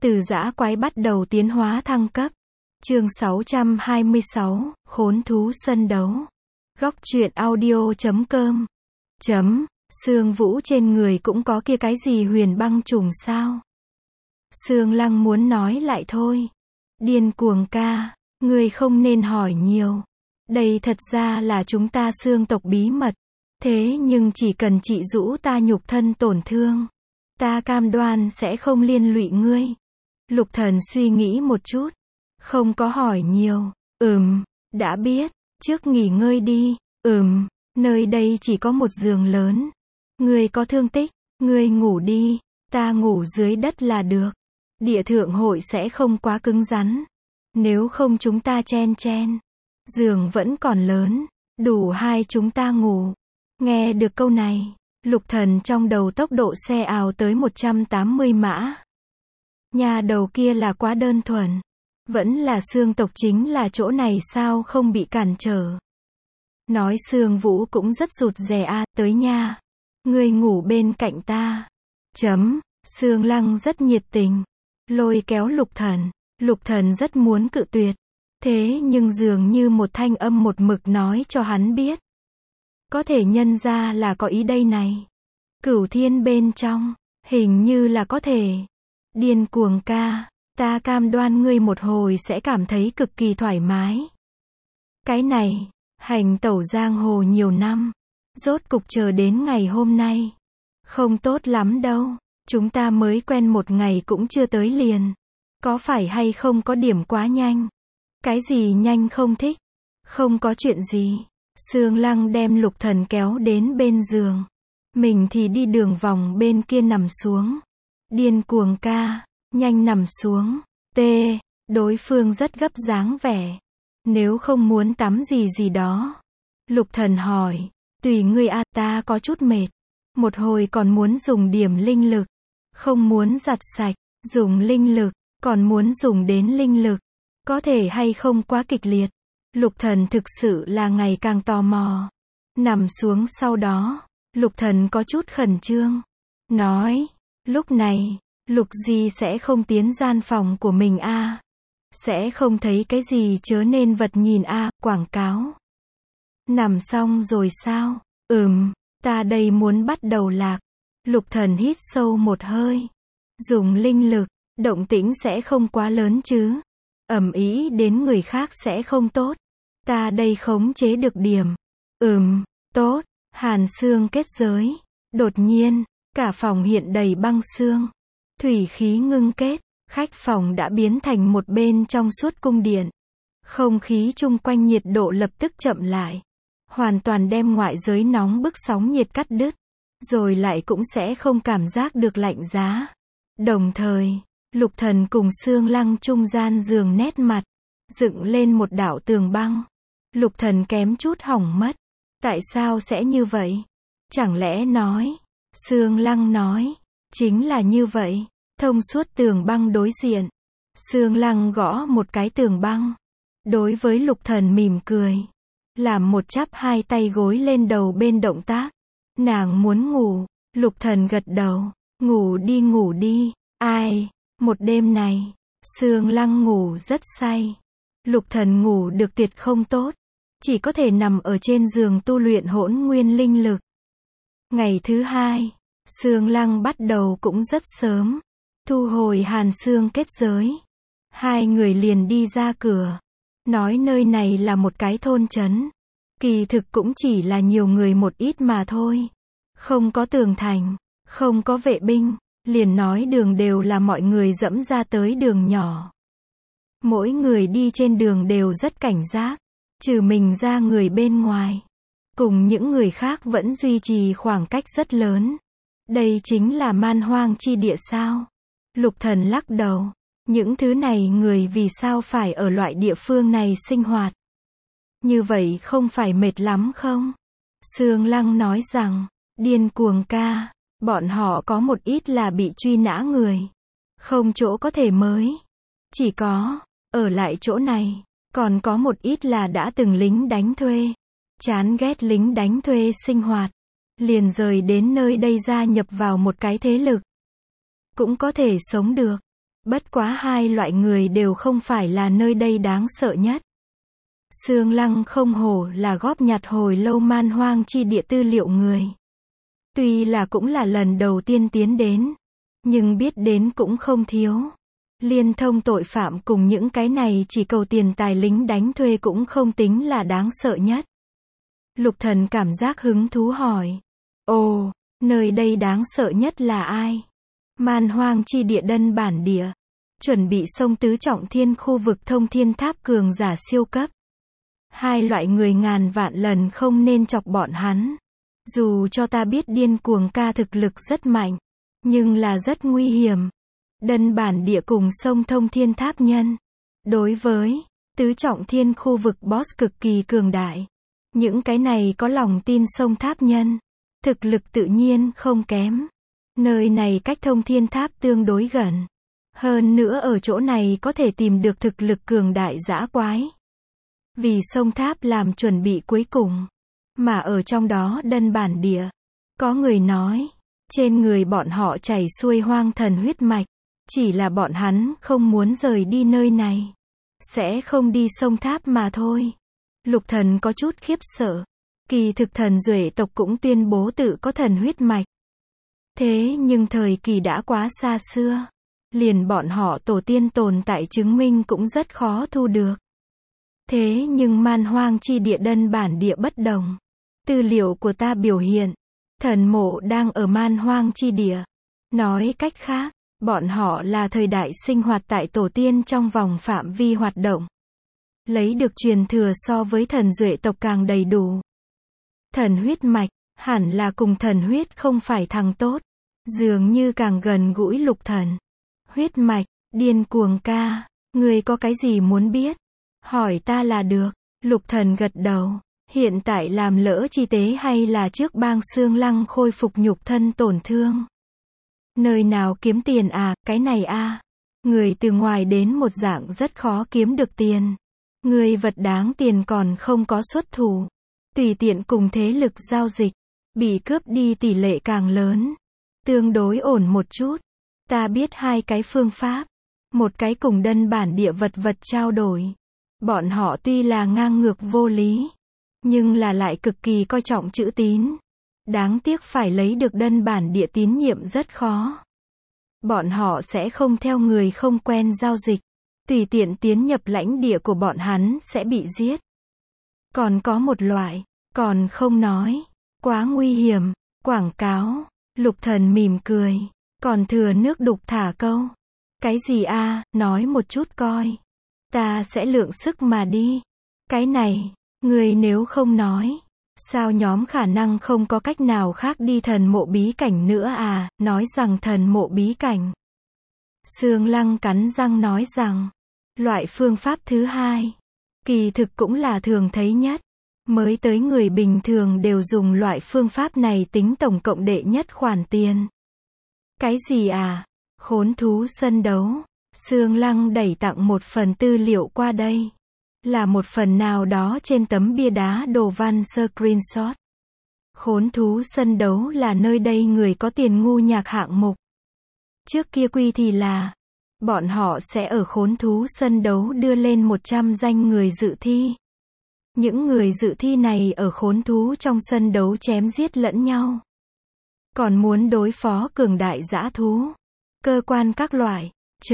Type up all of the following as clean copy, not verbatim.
Từ dã quái bắt đầu tiến hóa thăng cấp. Chương 626, Khốn thú sân đấu. Góc truyện audio.com. Sương Vũ trên người cũng có kia cái gì huyền băng trùng sao? Sương Lăng muốn nói lại thôi. Điên cuồng ca, ngươi không nên hỏi nhiều. Đây thật ra là chúng ta Sương tộc bí mật. Thế nhưng chỉ cần chị Dũ ta nhục thân tổn thương, ta cam đoan sẽ không liên lụy ngươi. Lục Thần suy nghĩ một chút, không có hỏi nhiều. Đã biết, trước nghỉ ngơi đi. Nơi đây chỉ có một giường lớn. Ngươi có thương tích, ngươi ngủ đi, ta ngủ dưới đất là được. Địa thượng hội sẽ không quá cứng rắn. Nếu không chúng ta chen. Giường vẫn còn lớn, đủ hai chúng ta ngủ. Nghe được câu này, Lục Thần trong đầu tốc độ xe ào tới 180 mã. Nhà đầu kia là quá đơn thuần. Vẫn là Sương tộc chính là chỗ này sao không bị cản trở. Nói Sương Vũ cũng rất rụt rè tới nha. Ngươi ngủ bên cạnh ta. Sương Lăng rất nhiệt tình. Lôi kéo Lục Thần. Lục Thần rất muốn cự tuyệt. Thế nhưng dường như một thanh âm một mực nói cho hắn biết. Có thể nhân ra là có ý đây này. Cửu thiên bên trong, hình như là có thể. Điên cuồng ca, ta cam đoan ngươi một hồi sẽ cảm thấy cực kỳ thoải mái. Cái này, hành tẩu giang hồ nhiều năm, rốt cục chờ đến ngày hôm nay. Không tốt lắm đâu, chúng ta mới quen một ngày cũng chưa tới liền. Có phải hay không có điểm quá nhanh? Cái gì nhanh không thích? Không có chuyện gì. Sương Lăng đem Lục Thần kéo đến bên giường. Mình thì đi đường vòng bên kia nằm xuống. Điên cuồng ca, nhanh nằm xuống. Đối phương rất gấp dáng vẻ. Nếu không muốn tắm gì đó. Lục Thần hỏi, tùy ngươi ta có chút mệt. Một hồi còn muốn dùng điểm linh lực. Không muốn giặt sạch, dùng linh lực, còn muốn dùng đến linh lực. Có thể hay không quá kịch liệt. Lục Thần thực sự là ngày càng tò mò. Nằm xuống sau đó, Lục Thần có chút khẩn trương. Nói, lúc này, Lục Di sẽ không tiến gian phòng của mình sẽ không thấy cái gì chớ nên vật nhìn quảng cáo. Nằm xong rồi sao? Ta đây muốn bắt đầu lạc. Lục Thần hít sâu một hơi. Dùng linh lực, động tĩnh sẽ không quá lớn chứ. Ầm ĩ đến người khác sẽ không tốt. Ta đây khống chế được điểm. Tốt. Hàn xương kết giới. Đột nhiên, cả phòng hiện đầy băng xương. Thủy khí ngưng kết. Khách phòng đã biến thành một bên trong suốt cung điện. Không khí chung quanh nhiệt độ lập tức chậm lại. Hoàn toàn đem ngoại giới nóng bức sóng nhiệt cắt đứt. Rồi lại cũng sẽ không cảm giác được lạnh giá. Đồng thời, Lục Thần cùng Sương Lăng trung gian giường nét mặt. Dựng lên một đạo tường băng. Lục Thần kém chút hỏng mất. Tại sao sẽ như vậy? Chẳng lẽ nói? Sương Lăng nói. Chính là như vậy. Thông suốt tường băng đối diện. Sương Lăng gõ một cái tường băng. Đối với Lục Thần mỉm cười. Làm một chắp hai tay gối lên đầu bên động tác. Nàng muốn ngủ. Lục Thần gật đầu. Ngủ đi. Một đêm này, Sương Lăng ngủ rất say. Lục Thần ngủ được tuyệt không tốt. Chỉ có thể nằm ở trên giường tu luyện hỗn nguyên linh lực. Ngày thứ hai, Sương Lăng bắt đầu cũng rất sớm. Thu hồi hàn xương kết giới. Hai người liền đi ra cửa. Nói nơi này là một cái thôn trấn. Kỳ thực cũng chỉ là nhiều người một ít mà thôi. Không có tường thành, không có vệ binh. Liền nói đường đều là mọi người dẫm ra tới đường nhỏ. Mỗi người đi trên đường đều rất cảnh giác. Trừ mình ra người bên ngoài. Cùng những người khác vẫn duy trì khoảng cách rất lớn. Đây chính là man hoang chi địa sao? Lục Thần lắc đầu. Những thứ này người vì sao phải ở loại địa phương này sinh hoạt? Như vậy không phải mệt lắm không? Sương Lăng nói rằng, điên cuồng ca. Bọn họ có một ít là bị truy nã người. Không chỗ có thể mới. Chỉ có, ở lại chỗ này. Còn có một ít là đã từng lính đánh thuê. Chán ghét lính đánh thuê sinh hoạt. Liền rời đến nơi đây gia nhập vào một cái thế lực. Cũng có thể sống được. Bất quá hai loại người đều không phải là nơi đây đáng sợ nhất. Sương Lăng không hổ là góp nhặt hồi lâu man hoang chi địa tư liệu người. Tuy là cũng là lần đầu tiên tiến đến, nhưng biết đến cũng không thiếu. Liên thông tội phạm cùng những cái này chỉ cầu tiền tài lính đánh thuê cũng không tính là đáng sợ nhất. Lục Thần cảm giác hứng thú hỏi. Ồ, nơi đây đáng sợ nhất là ai? Man hoang chi địa đơn bản địa. Chuẩn bị xông tứ trọng thiên khu vực thông thiên tháp cường giả siêu cấp. Hai loại người ngàn vạn lần không nên chọc bọn hắn. Dù cho ta biết điên cuồng ca thực lực rất mạnh, nhưng là rất nguy hiểm. Đơn bản địa cùng sông thông thiên tháp nhân. Đối với tứ trọng thiên khu vực boss cực kỳ cường đại. Những cái này có lòng tin sông tháp nhân. Thực lực tự nhiên không kém. Nơi này cách thông thiên tháp tương đối gần. Hơn nữa ở chỗ này có thể tìm được thực lực cường đại dã quái. Vì sông tháp làm chuẩn bị cuối cùng. Mà ở trong đó đơn bản địa. Có người nói, trên người bọn họ chảy xuôi hoang thần huyết mạch. Chỉ là bọn hắn không muốn rời đi nơi này. Sẽ không đi sông tháp mà thôi. Lục Thần có chút khiếp sợ. Kỳ thực thần Duệ tộc cũng tuyên bố tự có thần huyết mạch. Thế nhưng thời kỳ đã quá xa xưa. Liền bọn họ tổ tiên tồn tại chứng minh cũng rất khó thu được. Thế nhưng man hoang chi địa đơn bản địa bất đồng. Tư liệu của ta biểu hiện. Thần mộ đang ở man hoang chi địa. Nói cách khác, bọn họ là thời đại sinh hoạt tại tổ tiên trong vòng phạm vi hoạt động. Lấy được truyền thừa so với thần Duệ tộc càng đầy đủ. Thần huyết mạch, hẳn là cùng thần huyết không phải thằng tốt. Dường như càng gần gũi Lục Thần. Huyết mạch, điên cuồng ca, người có cái gì muốn biết? Hỏi ta là được. Lục Thần gật đầu. Hiện tại làm lỡ chi tế hay là trước bang Sương Lăng khôi phục nhục thân tổn thương? Nơi nào kiếm tiền à, cái này a. Người từ ngoài đến một dạng rất khó kiếm được tiền. Người vật đáng tiền còn không có xuất thủ. Tùy tiện cùng thế lực giao dịch. Bị cướp đi tỷ lệ càng lớn. Tương đối ổn một chút. Ta biết hai cái phương pháp. Một cái cùng đơn bản địa vật trao đổi. Bọn họ tuy là ngang ngược vô lý. Nhưng là lại cực kỳ coi trọng chữ tín. Đáng tiếc phải lấy được đơn bản địa tín nhiệm rất khó. Bọn họ sẽ không theo người không quen giao dịch. Tùy tiện tiến nhập lãnh địa của bọn hắn sẽ bị giết. Còn có một loại, còn không nói. Quá nguy hiểm. Quảng cáo. Lục Thần mỉm cười. Còn thừa nước đục thả câu. Cái gì a, nói một chút coi. Ta sẽ lượng sức mà đi. Cái này, người nếu không nói. Sao nhóm khả năng không có cách nào khác đi thần mộ bí cảnh nữa à, nói rằng thần mộ bí cảnh. Sương Lăng cắn răng nói rằng, loại phương pháp thứ hai, kỳ thực cũng là thường thấy nhất. Mới tới người bình thường đều dùng loại phương pháp này tính tổng cộng đệ nhất khoản tiền. Cái gì à? Khốn thú sân đấu. Sương Lăng đẩy tặng một phần tư liệu qua đây. Là một phần nào đó trên tấm bia đá đồ văn screenshot. Khốn thú sân đấu là nơi đây người có tiền ngu nhạc hạng mục. Trước kia quy thì là, bọn họ sẽ ở khốn thú sân đấu đưa lên 100 danh người dự thi. Những người dự thi này ở khốn thú trong sân đấu chém giết lẫn nhau. Còn muốn đối phó cường đại dã thú, cơ quan các loại,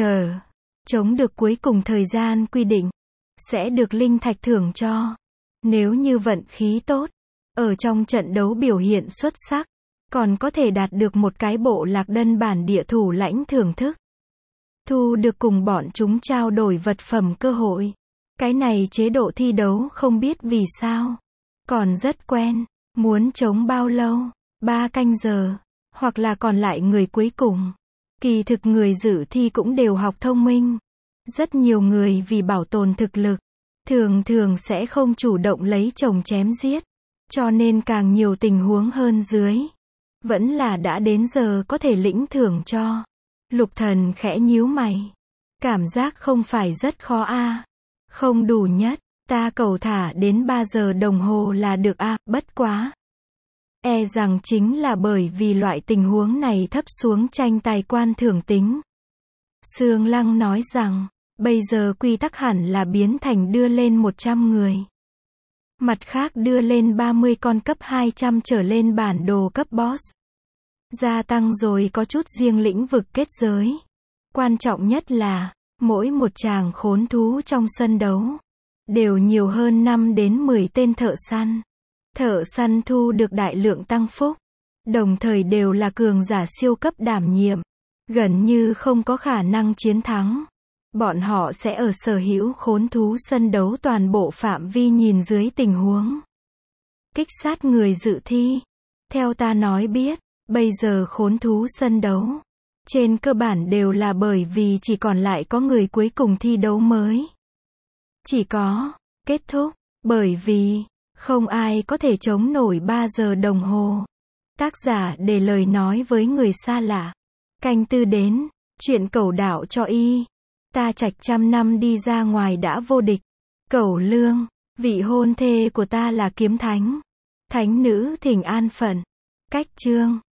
chống được cuối cùng thời gian quy định, sẽ được linh thạch thưởng cho. Nếu như vận khí tốt, ở trong trận đấu biểu hiện xuất sắc, còn có thể đạt được một cái bộ lạc đơn bản địa thủ lãnh thưởng thức. Thu được cùng bọn chúng trao đổi vật phẩm cơ hội. Cái này chế độ thi đấu không biết vì sao. Còn rất quen. Muốn chống bao lâu? 3 canh giờ. Hoặc là còn lại người cuối cùng. Kỳ thực người dự thi cũng đều học thông minh. Rất nhiều người vì bảo tồn thực lực. Thường sẽ không chủ động lấy chồng chém giết. Cho nên càng nhiều tình huống hơn dưới. Vẫn là đã đến giờ có thể lĩnh thưởng cho. Lục Thần khẽ nhíu mày. Cảm giác không phải rất khó a. Không đủ nhất, ta cầu thả đến 3 giờ đồng hồ là được a, bất quá. E rằng chính là bởi vì loại tình huống này thấp xuống tranh tài quan thưởng tính. Sương Lăng nói rằng, bây giờ quy tắc hẳn là biến thành đưa lên 100 người. Mặt khác đưa lên 30 con cấp 200 trở lên bản đồ cấp boss. Gia tăng rồi có chút riêng lĩnh vực kết giới. Quan trọng nhất là, mỗi một tràng khốn thú trong sân đấu, đều nhiều hơn 5 đến 10 tên thợ săn. Thợ săn thu được đại lượng tăng phúc, đồng thời đều là cường giả siêu cấp đảm nhiệm, gần như không có khả năng chiến thắng. Bọn họ sẽ ở sở hữu khốn thú sân đấu toàn bộ phạm vi nhìn dưới tình huống kích sát người dự thi. Theo ta nói biết, bây giờ khốn thú sân đấu, trên cơ bản đều là bởi vì chỉ còn lại có người cuối cùng thi đấu mới. Chỉ có kết thúc, bởi vì không ai có thể chống nổi 3 giờ đồng hồ. Tác giả để lời nói với người xa lạ. Canh tư đến, chuyện cẩu đạo cho y. Ta trạch trăm năm đi ra ngoài đã vô địch. Cẩu Lương, vị hôn thê của ta là kiếm thánh. Thánh nữ thỉnh an phận. Cách chương